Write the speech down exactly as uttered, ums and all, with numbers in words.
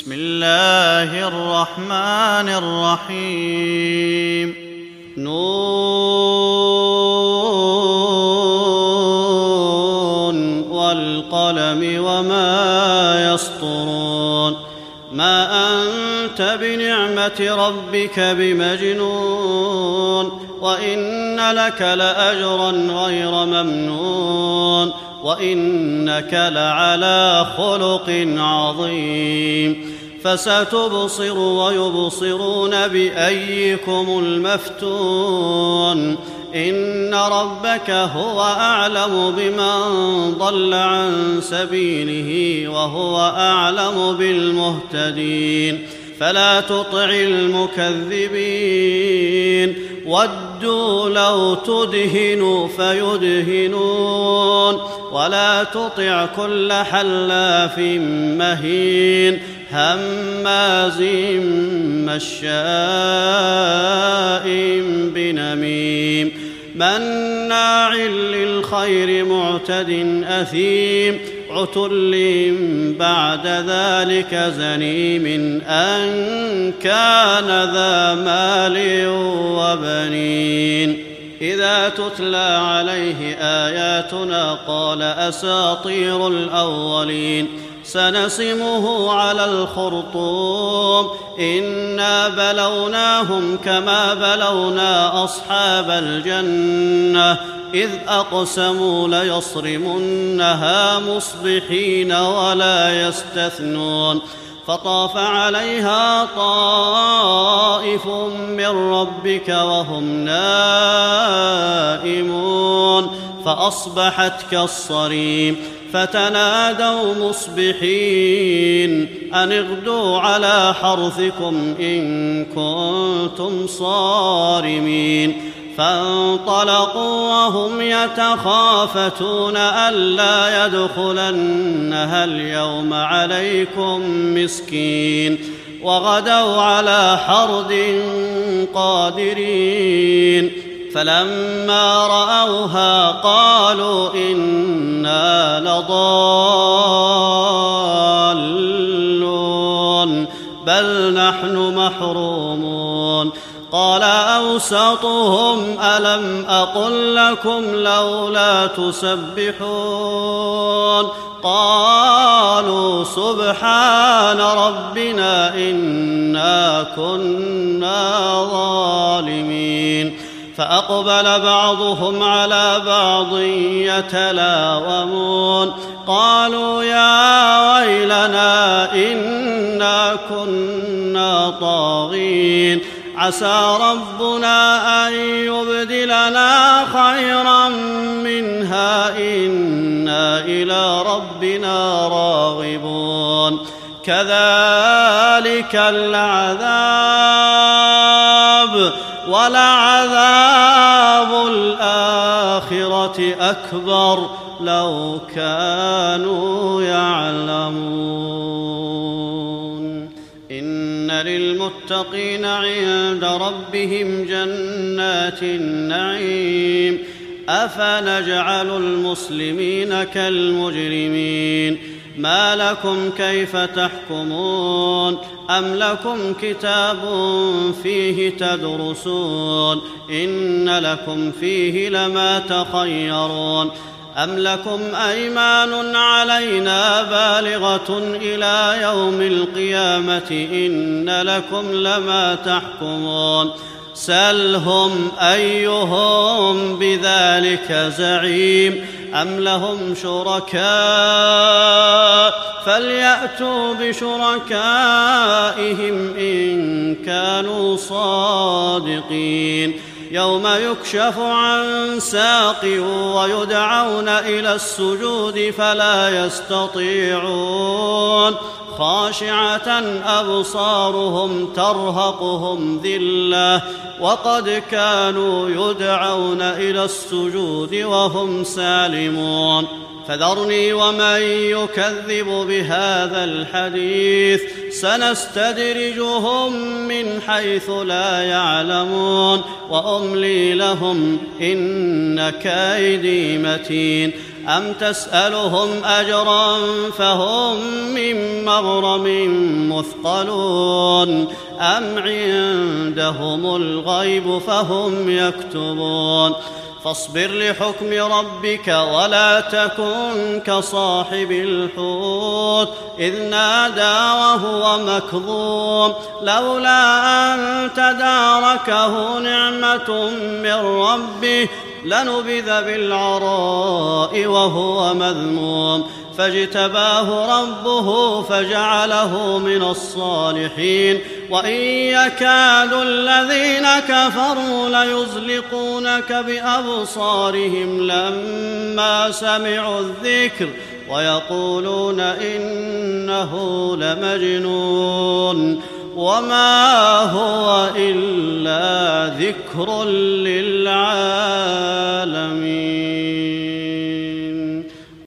بسم الله الرحمن الرحيم نون والقلم وما يسطرون ما أنت بنعمة ربك بمجنون وإن لك لأجرا غير ممنون وإنك لعلى خلق عظيم فستبصر ويبصرون بأيكم المفتون إن ربك هو أعلم بمن ضل عن سبيله وهو أعلم بالمهتدين فلا تطع المكذبين ودوا لو تدهن فيدهنون ولا تطع كل حلاف مهين هماز مشاء بنميم مناع للخير معتد أثيم عتل بعد ذلك زنيم أن كان ذا مال وبنين إذا تتلى عليه آياتنا قال أساطير الأولين سنسمه على الخرطوم إنا بلوناهم كما بلونا أصحاب الجنة إذ أقسموا ليصرمنها مصبحين ولا يستثنون فطاف عليها طائف من ربك وهم نائمون فأصبحت كالصريم فتنادوا مصبحين أن اغدوا على حرثكم إن كنتم صارمين فانطلقوا وهم يتخافتون ألا يدخلنها اليوم عليكم مسكين وغدوا على حرد قادرين فلما رأوها قالوا إنا لضالون بل نحن محرومون قال أوسطهم ألم أقل لكم لولا تسبحون قالوا سبحان ربنا إنا كنا ظالمين فأقبل بعضهم على بعض يتلاومون قالوا يا ويلنا إنا كنا طاغين عسى ربنا أن يبدلنا خيرا منها إنا إلى ربنا راغبون كذلك العذاب ولعذاب الآخرة أكبر لو كانوا يعلمون إن للمتقين عند ربهم جنات النعيم أفنجعل المسلمين كالمجرمين ما لكم كيف تحكمون أم لكم كتاب فيه تدرسون إن لكم فيه لما تخيرون أم لكم أيمان علينا بالغة إلى يوم القيامة إن لكم لما تحكمون سلهم أيهم بذلك زعيم أم لهم شركاء فليأتوا بشركائهم إن كانوا صادقين يوم يكشف عن ساق ويدعون إلى السجود فلا يستطيعون خاشعة أبصارهم ترهقهم ذلة وقد كانوا يدعون إلى السجود وهم سالمون فذرني ومن يكذب بهذا الحديث سنستدرجهم من حيث لا يعلمون وأملي لهم إن كيدي متين أم تسألهم أجرا فهم من مغرم مثقلون أم عندهم الغيب فهم يكتبون فاصبر لحكم ربك ولا تكن كصاحب الحوت إذ نادى وهو مكظوم لولا أن تداركه نعمة من ربه لنبذ بالعراء وهو مذموم فاجتباه ربه فجعله من الصالحين وإن يكاد الذين كفروا ليزلقونك بأبصارهم لما سمعوا الذكر ويقولون إنه لمجنون وما هو إلا ذكر للعالمين.